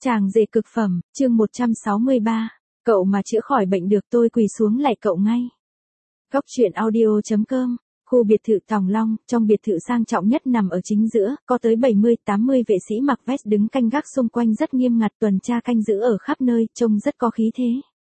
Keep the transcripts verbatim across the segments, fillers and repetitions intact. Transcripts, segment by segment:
Chàng rể cực phẩm, chương một trăm sáu mươi ba. Cậu mà chữa khỏi bệnh được tôi quỳ xuống lạy cậu ngay. Góc truyện audio chấm com. Khu biệt thự Tòng Long, trong biệt thự sang trọng nhất nằm ở chính giữa, có tới bảy mươi tám mươi vệ sĩ mặc vest đứng canh gác xung quanh rất nghiêm ngặt, tuần tra canh giữ ở khắp nơi, trông rất có khí thế.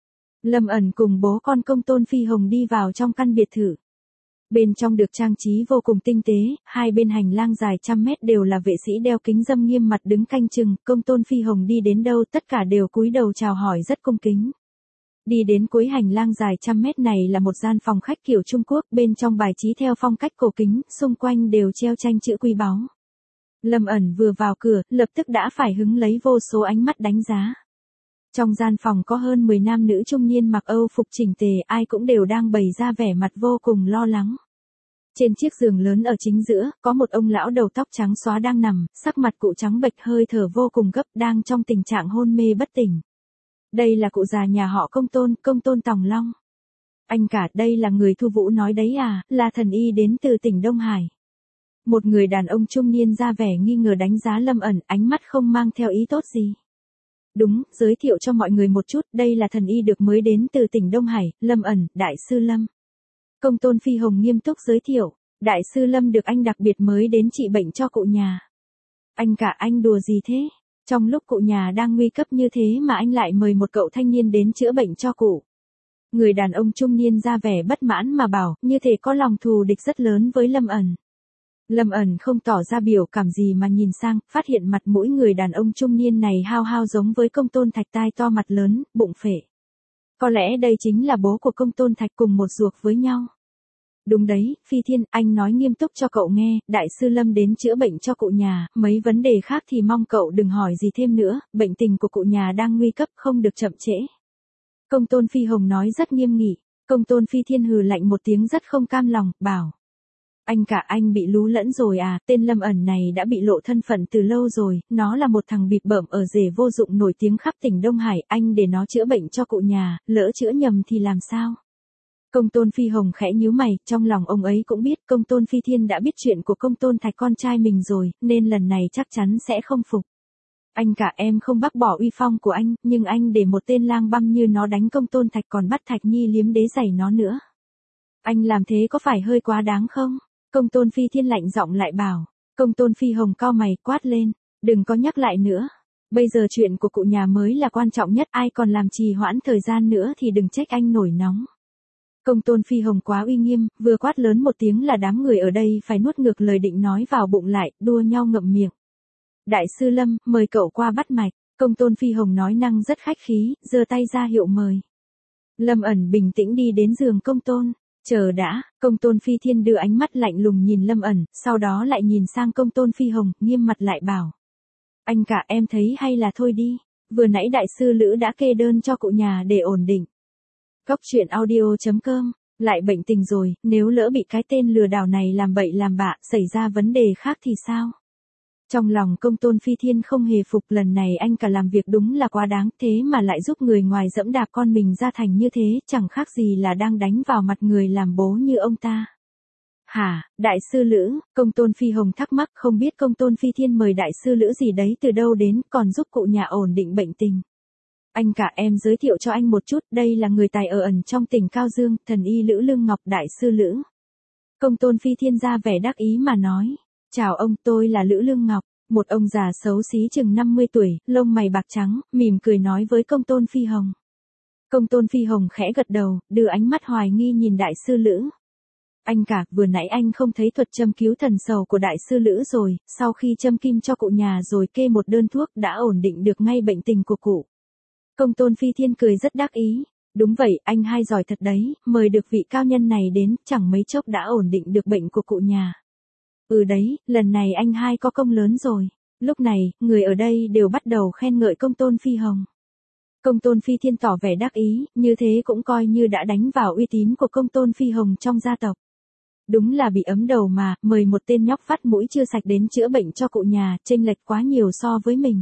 Lâm Ẩn cùng bố con Công Tôn Phi Hồng đi vào trong căn biệt thự. Bên trong được trang trí vô cùng tinh tế, hai bên hành lang dài trăm mét đều là vệ sĩ đeo kính râm nghiêm mặt đứng canh chừng, Công Tôn Phi Hồng đi đến đâu tất cả đều cúi đầu chào hỏi rất cung kính. Đi đến cuối hành lang dài trăm mét này là một gian phòng khách kiểu Trung Quốc, bên trong bài trí theo phong cách cổ kính, xung quanh đều treo tranh chữ quý báu. Lâm Ẩn vừa vào cửa, lập tức đã phải hứng lấy vô số ánh mắt đánh giá. Trong gian phòng có hơn mười nam nữ trung niên mặc Âu phục chỉnh tề, ai cũng đều đang bày ra vẻ mặt vô cùng lo lắng. Trên chiếc giường lớn ở chính giữa, có một ông lão đầu tóc trắng xóa đang nằm, sắc mặt cụ trắng bệch hơi thở vô cùng gấp, đang trong tình trạng hôn mê bất tỉnh. Đây là cụ già nhà họ Công Tôn, Công Tôn Tòng Long. Anh cả, đây là người Thu Vũ nói đấy à, là thần y đến từ tỉnh Đông Hải. Một người đàn ông trung niên ra vẻ nghi ngờ đánh giá Lâm Ẩn, ánh mắt không mang theo ý tốt gì. Đúng, giới thiệu cho mọi người một chút, đây là thần y được mới đến từ tỉnh Đông Hải, Lâm Ẩn, Đại sư Lâm. Công Tôn Phi Hồng nghiêm túc giới thiệu, Đại sư Lâm được anh đặc biệt mới đến trị bệnh cho cụ nhà. Anh cả, anh đùa gì thế? Trong lúc cụ nhà đang nguy cấp như thế mà anh lại mời một cậu thanh niên đến chữa bệnh cho cụ. Người đàn ông trung niên ra vẻ bất mãn mà bảo, như thể có lòng thù địch rất lớn với Lâm Ẩn. Lâm Ẩn không tỏ ra biểu cảm gì mà nhìn sang, phát hiện mặt mũi người đàn ông trung niên này hao hao giống với Công Tôn Thạch, tai to mặt lớn, bụng phệ. Có lẽ đây chính là bố của Công Tôn Thạch cùng một ruột với nhau. Đúng đấy, Phi Thiên, anh nói nghiêm túc cho cậu nghe, Đại sư Lâm đến chữa bệnh cho cụ nhà, mấy vấn đề khác thì mong cậu đừng hỏi gì thêm nữa, bệnh tình của cụ nhà đang nguy cấp, không được chậm trễ. Công Tôn Phi Hồng nói rất nghiêm nghị. Công Tôn Phi Thiên hừ lạnh một tiếng rất không cam lòng, bảo. Anh cả, anh bị lú lẫn rồi à, tên Lâm Ẩn này đã bị lộ thân phận từ lâu rồi, nó là một thằng bịp bợm ở rể vô dụng nổi tiếng khắp tỉnh Đông Hải, anh để nó chữa bệnh cho cụ nhà, lỡ chữa nhầm thì làm sao? Công Tôn Phi Hồng khẽ nhíu mày, trong lòng ông ấy cũng biết Công Tôn Phi Thiên đã biết chuyện của Công Tôn Thạch con trai mình rồi, nên lần này chắc chắn sẽ không phục. Anh cả, em không bác bỏ uy phong của anh, nhưng anh để một tên lang băm như nó đánh Công Tôn Thạch còn bắt Thạch Nhi liếm đế giày nó nữa. Anh làm thế có phải hơi quá đáng không? Công Tôn Phi Thiên lạnh giọng lại bảo. Công Tôn Phi Hồng cau mày quát lên, đừng có nhắc lại nữa. Bây giờ chuyện của cụ nhà mới là quan trọng nhất, ai còn làm trì hoãn thời gian nữa thì đừng trách anh nổi nóng. Công Tôn Phi Hồng quá uy nghiêm, vừa quát lớn một tiếng là đám người ở đây phải nuốt ngược lời định nói vào bụng lại, đua nhau ngậm miệng. Đại sư Lâm, mời cậu qua bắt mạch. Công Tôn Phi Hồng nói năng rất khách khí, giơ tay ra hiệu mời. Lâm Ẩn bình tĩnh đi đến giường Công Tôn. Chờ đã, Công Tôn Phi Thiên đưa ánh mắt lạnh lùng nhìn Lâm Ẩn, sau đó lại nhìn sang Công Tôn Phi Hồng, nghiêm mặt lại bảo. Anh cả, em thấy hay là thôi đi, vừa nãy đại sư Lữ đã kê đơn cho cụ nhà để ổn định. Góc truyện audio chấm com, lại bệnh tình rồi, nếu lỡ bị cái tên lừa đảo này làm bậy làm bạ, xảy ra vấn đề khác thì sao? Trong lòng Công Tôn Phi Thiên không hề phục, lần này anh cả làm việc đúng là quá đáng, thế mà lại giúp người ngoài dẫm đạp con mình ra thành như thế, chẳng khác gì là đang đánh vào mặt người làm bố như ông ta. Hả, Đại sư Lữ? Công Tôn Phi Hồng thắc mắc, không biết Công Tôn Phi Thiên mời Đại sư Lữ gì đấy từ đâu đến, còn giúp cụ nhà ổn định bệnh tình. Anh cả, em giới thiệu cho anh một chút, đây là người tài ở ẩn trong tỉnh Cao Dương, thần y Lữ Lương Ngọc, Đại sư Lữ. Công Tôn Phi Thiên ra vẻ đắc ý mà nói. Chào ông, tôi là Lữ Lương Ngọc, một ông già xấu xí chừng năm mươi tuổi, lông mày bạc trắng, mỉm cười nói với Công Tôn Phi Hồng. Công Tôn Phi Hồng khẽ gật đầu, đưa ánh mắt hoài nghi nhìn Đại sư Lữ. Anh cả, vừa nãy anh không thấy thuật châm cứu thần sầu của Đại sư Lữ rồi, sau khi châm kim cho cụ nhà rồi kê một đơn thuốc đã ổn định được ngay bệnh tình của cụ. Công Tôn Phi Thiên cười rất đắc ý. Đúng vậy, anh hai giỏi thật đấy, mời được vị cao nhân này đến, chẳng mấy chốc đã ổn định được bệnh của cụ nhà. Ừ đấy, lần này anh hai có công lớn rồi. Lúc này, người ở đây đều bắt đầu khen ngợi Công Tôn Phi Hồng. Công Tôn Phi Thiên tỏ vẻ đắc ý, như thế cũng coi như đã đánh vào uy tín của Công Tôn Phi Hồng trong gia tộc. Đúng là bị ấm đầu mà, mời một tên nhóc vắt mũi chưa sạch đến chữa bệnh cho cụ nhà, chênh lệch quá nhiều so với mình.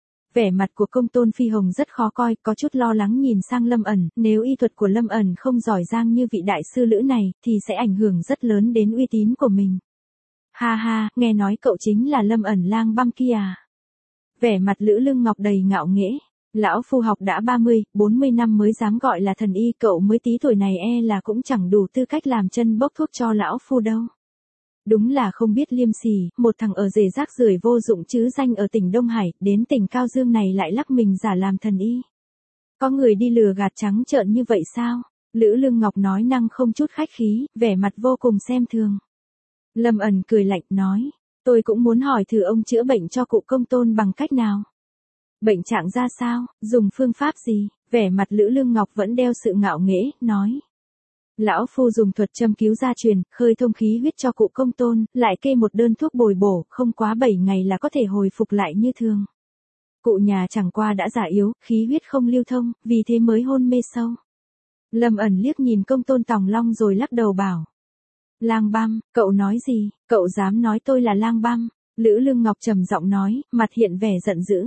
Vẻ mặt của Công Tôn Phi Hồng rất khó coi, có chút lo lắng nhìn sang Lâm Ẩn, nếu y thuật của Lâm Ẩn không giỏi giang như vị đại sư Lữ này, thì sẽ ảnh hưởng rất lớn đến uy tín của mình. Ha ha, nghe nói cậu chính là Lâm Ẩn lang băm kia à? Vẻ mặt Lữ Lương Ngọc đầy ngạo nghễ. Lão phu học đã ba mươi, bốn mươi năm mới dám gọi là thần y, cậu mới tí tuổi này e là cũng chẳng đủ tư cách làm chân bốc thuốc cho lão phu đâu. Đúng là không biết liêm sỉ, một thằng ở rể rác rưởi vô dụng chứ danh ở tỉnh Đông Hải, đến tỉnh Cao Dương này lại lắc mình giả làm thần y. Có người đi lừa gạt trắng trợn như vậy sao? Lữ Lương Ngọc nói năng không chút khách khí, vẻ mặt vô cùng xem thường. Lâm Ẩn cười lạnh nói, tôi cũng muốn hỏi thử ông chữa bệnh cho cụ Công Tôn bằng cách nào? Bệnh trạng ra sao, dùng phương pháp gì? Vẻ mặt Lữ Lương Ngọc vẫn đeo sự ngạo nghễ, nói. Lão phu dùng thuật châm cứu gia truyền, khơi thông khí huyết cho cụ Công Tôn, lại kê một đơn thuốc bồi bổ, không quá bảy ngày là có thể hồi phục lại như thường. Cụ nhà chẳng qua đã già yếu, khí huyết không lưu thông, vì thế mới hôn mê sâu. Lâm Ẩn liếc nhìn Công Tôn Tòng Long rồi lắc đầu bảo. Lang băm, cậu nói gì, cậu dám nói tôi là lang băm? Lữ Lương Ngọc trầm giọng nói, mặt hiện vẻ giận dữ.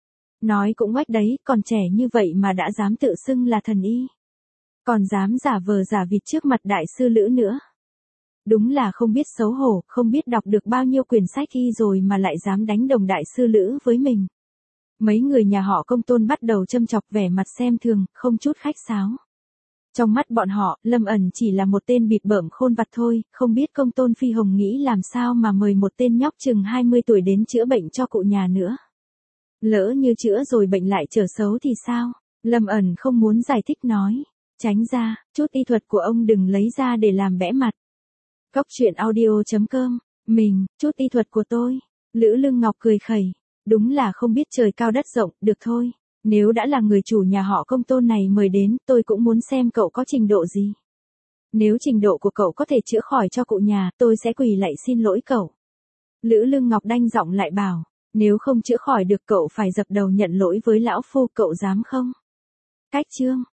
Nói cũng oách đấy, còn trẻ như vậy mà đã dám tự xưng là thần y. Còn dám giả vờ giả vịt trước mặt đại sư Lữ nữa. Đúng là không biết xấu hổ, không biết đọc được bao nhiêu quyển sách y rồi mà lại dám đánh đồng đại sư Lữ với mình. Mấy người nhà họ Công Tôn bắt đầu châm chọc, vẻ mặt xem thường, không chút khách sáo. Trong mắt bọn họ, Lâm Ẩn chỉ là một tên bịp bợm khôn vặt thôi, không biết Công Tôn Phi Hồng nghĩ làm sao mà mời một tên nhóc chừng hai mươi tuổi đến chữa bệnh cho cụ nhà nữa. Lỡ như chữa rồi bệnh lại trở xấu thì sao? Lâm Ẩn không muốn giải thích nói. Tránh ra, chút y thuật của ông đừng lấy ra để làm bẽ mặt. Cóc truyện audio chấm com, mình, chút y thuật của tôi. Lữ Lương Ngọc cười khẩy. Đúng là không biết trời cao đất rộng, được thôi. Nếu đã là người chủ nhà họ Công Tôn này mời đến, tôi cũng muốn xem cậu có trình độ gì. Nếu trình độ của cậu có thể chữa khỏi cho cụ nhà, tôi sẽ quỳ lạy xin lỗi cậu. Lữ Lương Ngọc đanh giọng lại bảo, nếu không chữa khỏi được cậu phải dập đầu nhận lỗi với lão phu, cậu dám không? Cách chương